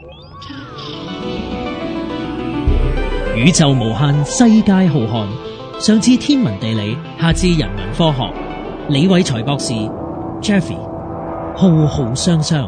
宇宙無限，世界浩瀚。上至天文地理，下至人文科學，李偉才博士 Jeffrey 浩浩湯湯。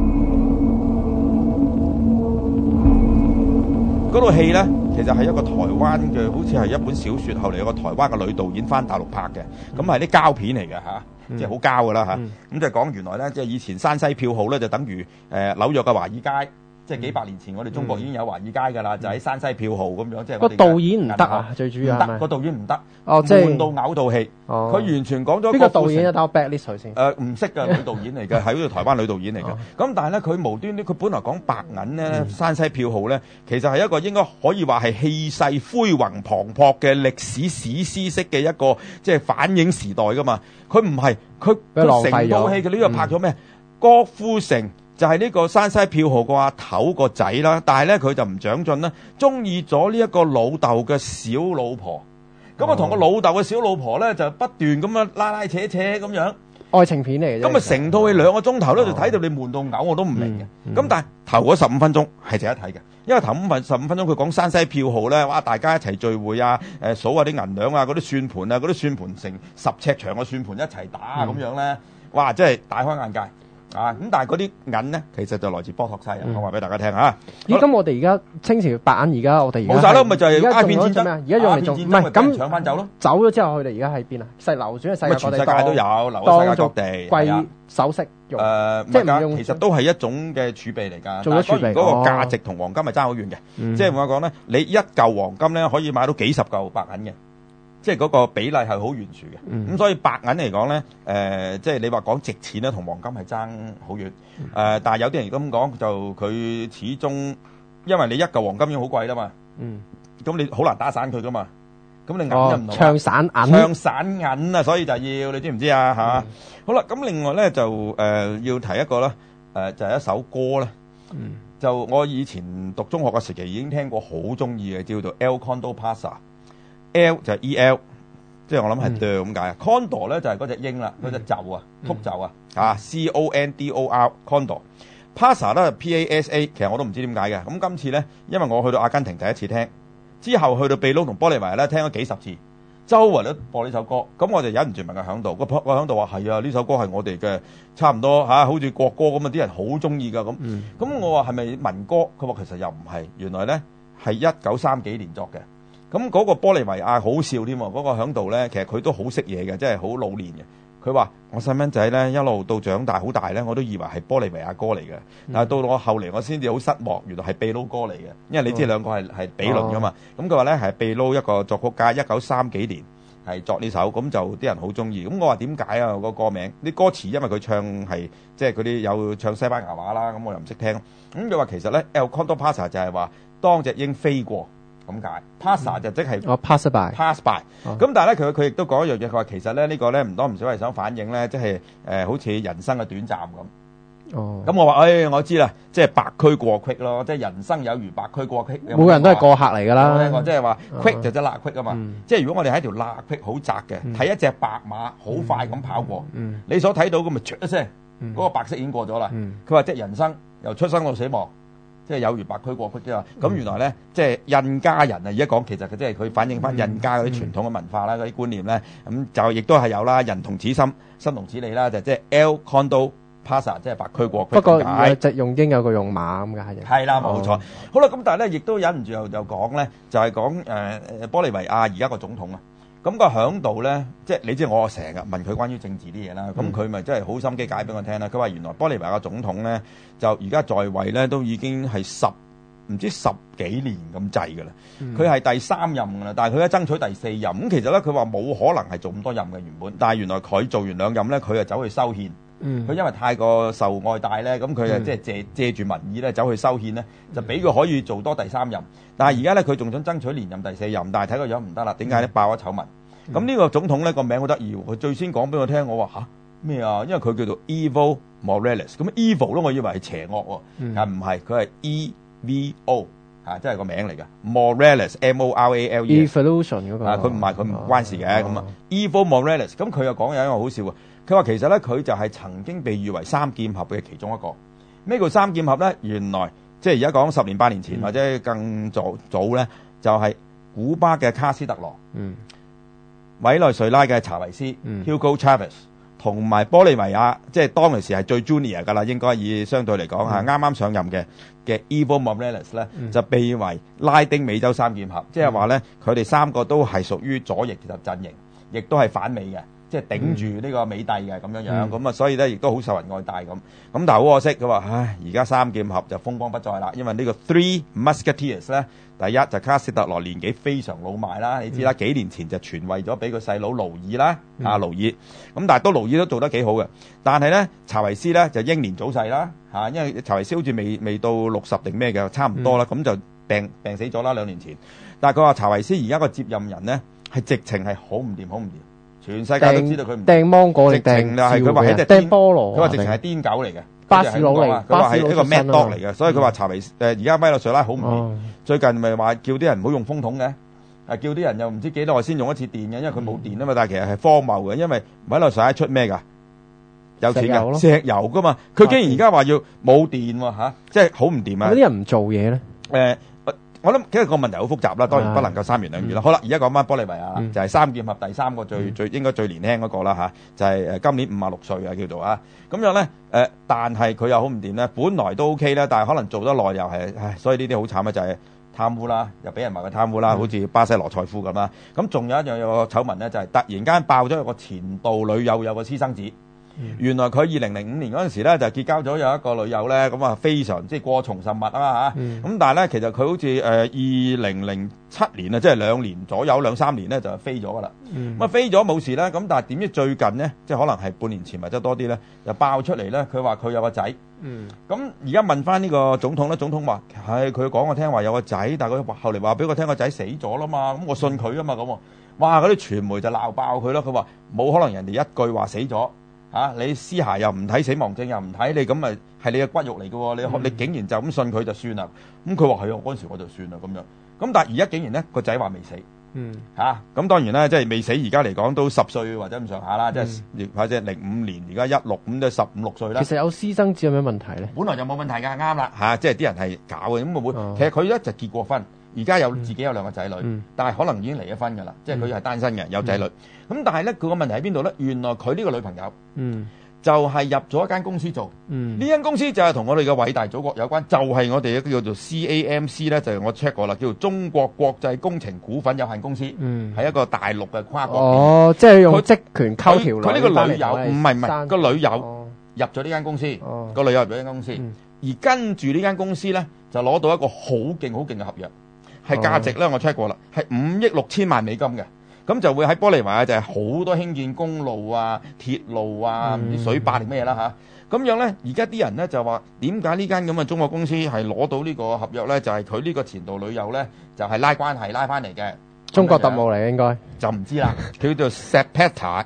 嗰套戲咧，其實係一個台灣嘅，好似係一本小説，後嚟有個台灣嘅女導演翻大陸拍嘅，咁係啲膠片嚟嘅嚇，即係好膠噶啦嚇。咁就講原來咧，即係以前山西票號咧，就等於紐約嘅華爾街。即係幾百年前，我哋中國已經有華爾街㗎啦，就喺山西票號咁樣。即係個導演唔得啊，最主要唔得，個導演唔得， 即係悶到嘔套戲。佢完全講咗邊個導演啊？等我 back list 佢先。 唔識㗎，女導演嚟嘅，係嗰個台灣女導演嚟嘅。咁但係咧，佢無端端，佢本來講白銀咧，山西票號咧，其實係一個應該可以話係氣勢恢宏磅礴嘅歷史史詩式嘅一個即係反映時代㗎嘛。佢唔係，佢成套戲佢呢個拍咗咩？郭富城。就係呢個山西票號個阿頭個仔啦，但係咧佢就唔長進啦，中意咗呢一個老豆嘅小老婆，咁啊同個老豆嘅小老婆咧就不斷咁樣拉拉扯扯咁樣， 愛情片嚟嘅。 咁啊成套戲2個鐘頭咧就睇到你悶到嘔，我都唔明嘅。咁但係頭嗰15分鐘係值得睇嘅，因為頭15分鐘佢講山西票號咧，哇大家一齊聚會啊，數下啲銀兩啊，嗰啲算盤啊，嗰啲算盤成10尺長嘅算盤一齊打咁樣咧，哇真係大開眼界。咁但係嗰啲銀咧，其實就來自波托西啊！我話俾大家聽嚇。 咦？咁我哋而家清朝白銀，而家我哋而家冇曬咯，咪就係鴉片戰爭咩？而家用嚟做唔係咁搶翻走咯。 走咗之後，佢哋而家喺邊啊？流轉喺世界各地， 全世界都有，流喺世界各地。 貴首飾用， 即係唔用。其實都係一種嘅儲備嚟㗎。 做咗儲備， 嗰個價值同黃金係爭好遠嘅。即係我講咧，你一嚿黃金咧可以買到幾十嚿白銀嘅。即係嗰個比例係好懸殊嘅，咁所以白銀嚟講咧，即係你話講值錢咧，同黃金係爭好遠。但係有啲人亦都咁講，就佢始終因為你一嚿黃金已經好貴啦嘛，咁你好難打散佢噶嘛，咁你銀就唔同。 唱散銀， 唱散銀啊，所以就要你知唔知啊？嚇，好啦，咁另外咧就要提一個啦，就係一首歌咧，就我以前讀中學嘅時期已經聽過，好中意嘅，叫做 El Condor Pasa。L 就係 E.L， 即係我諗係對咁解啊。Condor 咧就係嗰隻鷹啦，嗰隻袖啊，禿袖啊，C-O-N-D-O-R Condor。Pasa 咧 P-A-S-A， 其實我都唔知點解嘅。咁今次咧，因為我去到阿根廷第一次聽，之後去到秘魯同玻利維咧聽咗幾十次，周圍都播呢首歌。咁我就忍唔住問佢響度，個響度話係啊，呢首歌係我哋嘅差唔多好似國歌咁啊，啲人好中意㗎咁。咁我話係咪民歌？佢話其實又唔係，原來咧係1930幾年作嘅。咁嗰個玻利維亞好笑添喎，嗰個響度咧，其實佢都好識嘢嘅，即係好老練嘅。佢話我細蚊仔咧一路到長大好大咧，我都以為係玻利維亞歌嚟嘅，但係到我後嚟我先至好失望，原來係秘魯歌嚟嘅，因為你知兩個係比鄰噶嘛。咁佢話咧係秘魯一個作曲家1930幾年係作呢首，咁就啲人好中意。咁我話點解啊？個歌名啲歌詞，因為佢唱係即係嗰啲有唱西班牙話啦，咁我又唔識聽。咁佢話其實咧 El Condor Pasa 就係話當隻鷹飛過。咁解 ，passa 就即係 pass by。 咁但係咧，佢亦都講一樣嘢，佢話其實咧呢個咧唔多唔少係想反映咧，即係好似人生嘅短暫咁。咁我話我知啦，即係白駒過隙咯，即係人生有如白駒過隙。 每個人都係過客嚟㗎啦。 即係話隙就即係罅隙啊嘛。即係如果我哋喺條罅隙好窄嘅，睇一隻白馬好快咁跑過，你所睇到咁咪唰一聲，嗰個白色已經過咗啦。佢話即係人生由出生到死亡。即係有如白駒過隙啫嘛，咁原來咧，即係印加人啊，而家講其實佢即係佢反映翻印加嗰啲傳統嘅文化啦，嗰啲觀念咧，咁就亦都係有啦，人同此心，心同此理啦，就即係 El Condor Pasa， 即係白駒過隙。不過有隻用鷹有個用馬咁解嘅。 係啦，冇錯。好啦，咁但係咧，亦都忍唔住又講咧，就係講玻利維亞而家個總統啊。咁個響度咧，即係你知我成日問佢關於政治啲嘢啦，咁佢咪真係好心機解俾我聽啦。佢話原來玻利維亞總統咧，就而家在位咧都已經係唔知10幾年咁滯㗎啦。佢係第3任㗎啦，但係佢而家爭取第4任。咁其實咧，佢話冇可能係做咁多任嘅原本，但係原來佢做完2任咧，佢就走去修憲。佢因為太過受愛戴咧，咁佢即係借住民意咧走去修憲咧，就俾佢可以做多第3任。但係而家咧，佢仲想爭取連任第4任，但係睇個樣唔得啦。點解咧？爆咗醜聞。咁呢個總統咧個名好得意喎，佢最先講俾我聽，我話吓咩啊？因為佢叫做 Evo Morales， 咁 Evil 咯，我以為係邪惡喎，但唔係，佢係 EVO 即係個名嚟嘅 Morales M-O-R-A-L-E。Evolution 嗰個佢唔係，佢唔關事嘅咁啊。Evo Morales， 咁佢又講有一個好笑喎，佢話其實咧佢就係曾經被譽為3劍俠嘅其中一個。咩叫3劍俠咧？原來即係而家講10年8年前或者更早咧，就係古巴嘅卡斯特羅，委內瑞拉嘅查維斯 Hugo Chavez， 同埋玻利維亞，即係當其時係最 junior 㗎啦，應該以相對嚟講係啱啱上任嘅 Evo Morales 咧，就被為拉丁美洲三劍俠，即係話咧佢哋三個都係屬於左翼陣營，亦都係反美嘅。即係頂住呢個美帝嘅咁樣，咁啊所以咧亦都好受人愛戴咁。咁但係好可惜，佢話唉，而家三劍俠就風光不再啦，因為呢個 Three Musketeers 咧，第一就卡斯特羅年紀非常老邁啦，你知啦，幾年前就傳位咗俾佢細佬勞爾啦，勞爾。咁但係勞爾都做得幾好嘅，但係咧查維斯咧就英年早逝啦，因為查維斯好似未到60定咩嘅，差唔多啦，咁就病死咗啦2年前。但係佢話查維斯而家個接任人咧係直情係好唔掂，好唔掂。全世界都知道佢唔掟芒果定掟笑嘅，佢話係隻掟菠蘿， 佢話直情係癲狗嚟嘅， 巴士佬嚟， 佢話係一個 mad dog 嚟嘅，所以佢話查維而家委內瑞拉好唔掂，最近咪話叫啲人唔好用風筒嘅，叫啲人又唔知幾耐先用一次電嘅，因為佢冇電啊嘛，但係其實係荒謬嘅，因為委內瑞拉出咩㗎？有錢㗎，石油㗎嘛，佢竟然而家話要冇電喎，即係好唔掂啊！ 嗰啲人唔做嘢咧？ 我諗其實個問題好複雜啦，當然不能夠三言兩語啦。好啦，而家講翻玻利維亞啦，就係三劍俠第三個應該最年輕嗰個啦就係今年56歲啊叫做啊。咁樣咧但係佢又好唔掂咧，本來都 OK 啦，但係可能做得耐又係，所以呢啲好慘啊，就係貪污啦，又俾人話佢貪污啦，好似巴西羅塞夫咁啦。咁仲有一樣有個醜聞咧，就係突然間爆咗有個前度女友有個私生子。原來佢2005年嗰陣時咧就結交咗有一個女友咧，咁啊非常即係過從甚密啊嘛嚇。咁但係咧其實佢好似2007年啊，即係2年左右2-3年咧就飛咗噶啦。咁啊飛咗冇事啦。咁但係點知最近咧，即係可能係半年前或者多啲咧，就爆出嚟咧，佢話佢有個仔。咁而家問翻呢個總統咧，總統話係佢講我聽話有個仔，但係佢後嚟話俾我聽個仔死咗啦嘛。咁我信佢啊嘛咁。哇！嗰啲傳媒就鬧爆佢咯。佢話冇可能人哋一句話死咗。你屍骸又唔睇，死亡證又唔睇，你咁咪係你嘅骨肉嚟嘅喎？你竟然就咁信佢就算啦？咁佢話係啊，嗰陣時我就算啦咁樣。咁但係而家竟然咧個仔話未死，咁當然啦，即係未死，而家嚟講都10歲或者咁上下啦，即係或者05年，而家16咁都15-16歲啦。 其實有私生子有咩問題咧？ 本來就冇問題㗎，啱啦即係啲人係搞嘅咁其實佢咧就結過婚。而家自己有2個仔女，但係可能已經離咗婚㗎啦，即係佢係單身嘅，有仔女。咁但係咧，佢個問題喺邊度咧？原來佢呢個女朋友，就係入咗一間公司做。呢間公司就係同我哋嘅偉大祖國有關，就係我哋一個叫做 CAMC 咧，就係我 check 過啦，叫做中國國際工程股份有限公司，係一個大陸嘅跨國。 即係用職權溝條女。 佢呢個女友唔係個女友入咗呢間公司，個女友入咗呢間公司，而跟住呢間公司咧就攞到一個好勁嘅合約。係價值咧，我 check 過啦，係5億6千萬美金嘅，咁就會喺玻利維亞就係好多興建公路啊、鐵路啊、唔知水壩定咩啦嚇，咁樣咧，而家啲人咧就話點解呢間咁嘅中國公司係攞到呢個合約咧？就係佢呢個前度女友咧，就係拉關係拉翻嚟嘅， 中國特務嚟嘅應該就唔知啦。佢叫做 Zapata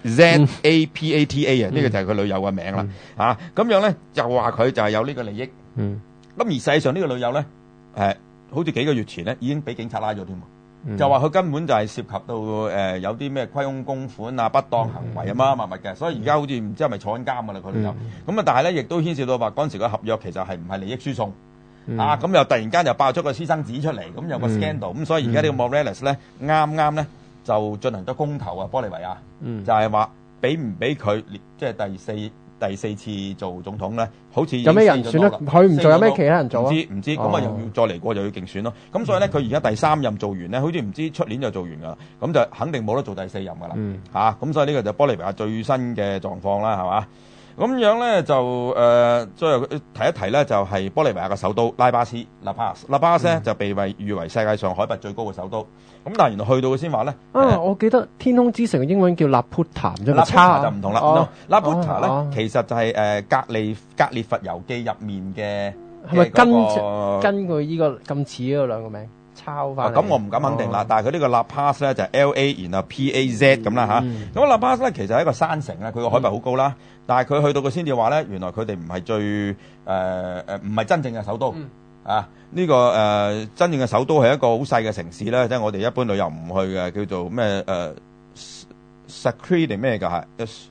ZAPATA 啊，呢個就係佢女友嘅名啦咁樣咧就話佢就係有呢個利益。咁而實際上呢個女友咧好似幾個月前咧已經俾警察拉咗添，就話佢根本就係涉及到有啲咩虧空公款啊、不當行為啊乜乜嘅，所以而家好似唔知係咪坐緊監㗎啦佢哋又咁但係咧亦都牽涉到話嗰陣時個合約其實係唔係利益輸送咁又突然間又爆出個私生子出嚟，咁有個 scandal，咁所以而家呢個 Morales 咧啱咧就進行咗公投啊，玻利維亞就係話俾唔俾佢即係第四次做總統咧，好似有咩人選咧？佢唔做有咩其他人做啊？ 唔知咁又要再嚟過又要競選咯。咁所以咧，佢而家第3任做完咧，好似唔知出年就做完㗎啦。咁就肯定冇得做第4任㗎啦。咁所以呢個就玻利維亞最新嘅狀況啦，係嘛？咁樣咧就最後提一提咧，就係玻利維亞嘅首都拉巴斯 La Paz 咧就被譽為世界上海拔最高嘅首都。咁但係原來去到嘅先話咧我記得天空之城嘅英文叫 La Puta， La Puta 就唔同啦。La Puta 咧其實就係格列佛遊記入面嘅， 係咪跟佢呢個咁似嗰兩個名抄翻？ 咁我唔敢肯定啦。但係佢呢個 La Paz 咧就係 LA 然後 PAZ 咁啦嚇。咁 La Paz 咧其實係一個山城啦，佢個海拔好高啦。但係佢去到佢先至話咧，原來佢哋唔係唔係真正嘅首都。呢個真正嘅首都係一個好細嘅城市咧，即係我哋一般旅遊唔去嘅，叫做咩 Sucre 定咩㗎嚇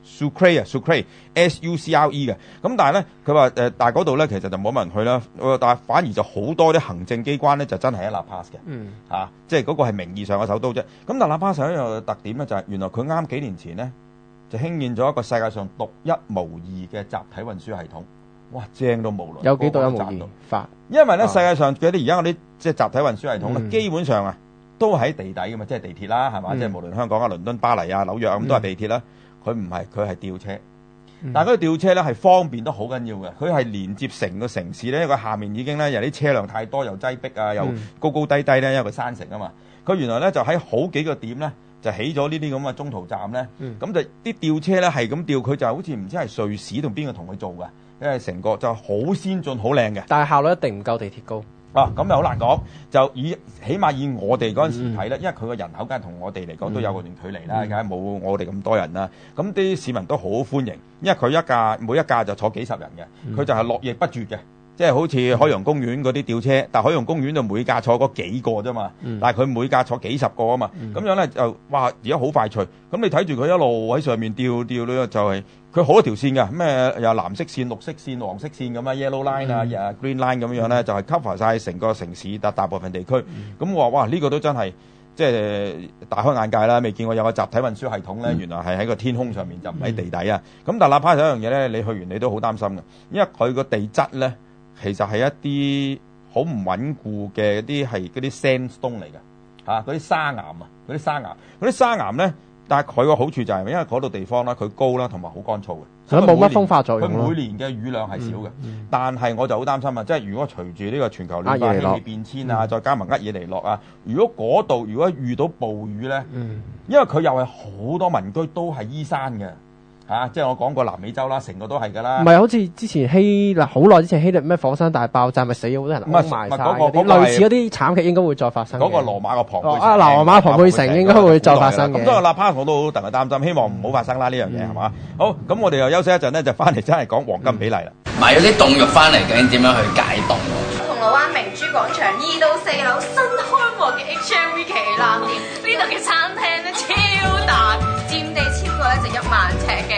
？Sucre SUCRE 嘅。咁但係咧，佢話但係嗰度咧其實就冇乜人去啦。但係反而就好多啲行政機關咧就真係喺 La Paz 嘅。即係嗰個係名義上嘅首都啫。咁但係 La Paz 有一個特點咧，就係原來佢啱幾年前咧就興建咗一個世界上獨一無二嘅集體運輸系統。哇，正到無倫！ 有幾獨一無二法？ 因為咧世界上嗰啲而家嗰啲即係集體運輸系統咧，基本上啊都喺地底㗎嘛，即係地鐵啦，係嘛？即係無論香港啊、倫敦、巴黎啊、紐約咁都係地鐵啦。佢唔係，佢係吊車。但係嗰個吊車咧係方便得好緊要嘅，佢係連接成個城市咧，因為佢下面已經咧有啲車輛太多，又擠迫啊，又高高低低咧，因為佢山城啊嘛。佢原來咧就喺好幾個點咧就起咗呢啲咁嘅中途站咧，咁就啲吊車咧係咁吊，佢就好似唔知係瑞士同邊個同佢做嘅，因為成個就好先進、好靚嘅。 但係效率一定唔夠地鐵高。 咁又好難講，就起碼以我哋嗰陣時睇咧，因為佢個人口梗係同我哋嚟講都有個段距離啦，梗係冇我哋咁多人啦。咁啲市民都好歡迎，因為佢每一架就坐幾十人嘅，佢就係絡繹不絕嘅，即係好似海洋公園嗰啲吊車，但係海洋公園就每架坐嗰幾個啫嘛，但係佢每架坐幾十個啊嘛，咁樣咧就哇而家好快脆，咁你睇住佢一路喺上面吊咧就係。佢好多條線㗎，咩有藍色線、綠色線、黃色線咁啊 ，yellow line 啊、green line 咁樣咧，就係 cover 晒成個城市大部分地區。咁我話哇，呢個都真係即係大開眼界啦！未見過有個集體運輸系統咧，原來係喺個天空上面，就唔喺地底啊。咁但係哪怕有一樣嘢咧，你去完你都好擔心嘅，因為佢個地質咧其實係一啲好唔穩固嘅嗰啲 sandstone 嚟嘅嗰啲沙岩啊，嗰啲沙岩咧。但係佢個好處就係因為嗰度地方啦，佢高啦，同埋好乾燥嘅， 所以冇乜風化作用。 佢每年嘅雨量係少嘅，但係我就好擔心啊！即係如果隨住呢個全球暖化、氣候變遷啊，再加埋厄爾尼諾啊，如果嗰度如果遇到暴雨咧，因為佢又係好多民居都係依山嘅。即係我講過南美洲啦，成個都係㗎啦。唔係好似之前好耐之前希臘咩火山大爆炸，咪死咗好多人，埋晒。類似嗰啲慘劇應該會再發生。 嗰個羅馬個龐貝城。羅馬龐貝城應該會再發生嘅。 咁當然La Paz我都好戥佢擔心，希望唔好發生啦呢樣嘢係嘛？好，咁我哋又休息一陣咧，就翻嚟真係講黃金比例啦。 買咗啲凍肉翻嚟，究竟點樣去解凍？ 銅鑼灣明珠廣場2到4樓新開幕嘅 HMV 旗艦店，呢度嘅餐廳咧超大，佔地超過就1萬尺嘅。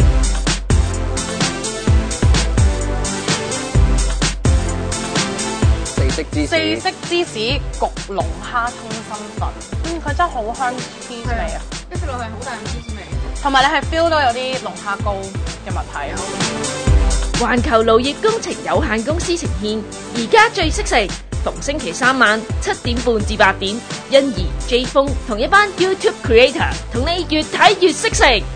四色芝士焗龍蝦通心粉，佢真係好香芝士味啊！一食落去好大嘅芝士味，同埋你係 feel 到有啲龍蝦膏嘅物體。 環球勞業工程有限公司呈現，而家最識食，逢星期3晚7點半至8點，欣怡 J 風同一班 YouTube Creator 同你越睇越識食。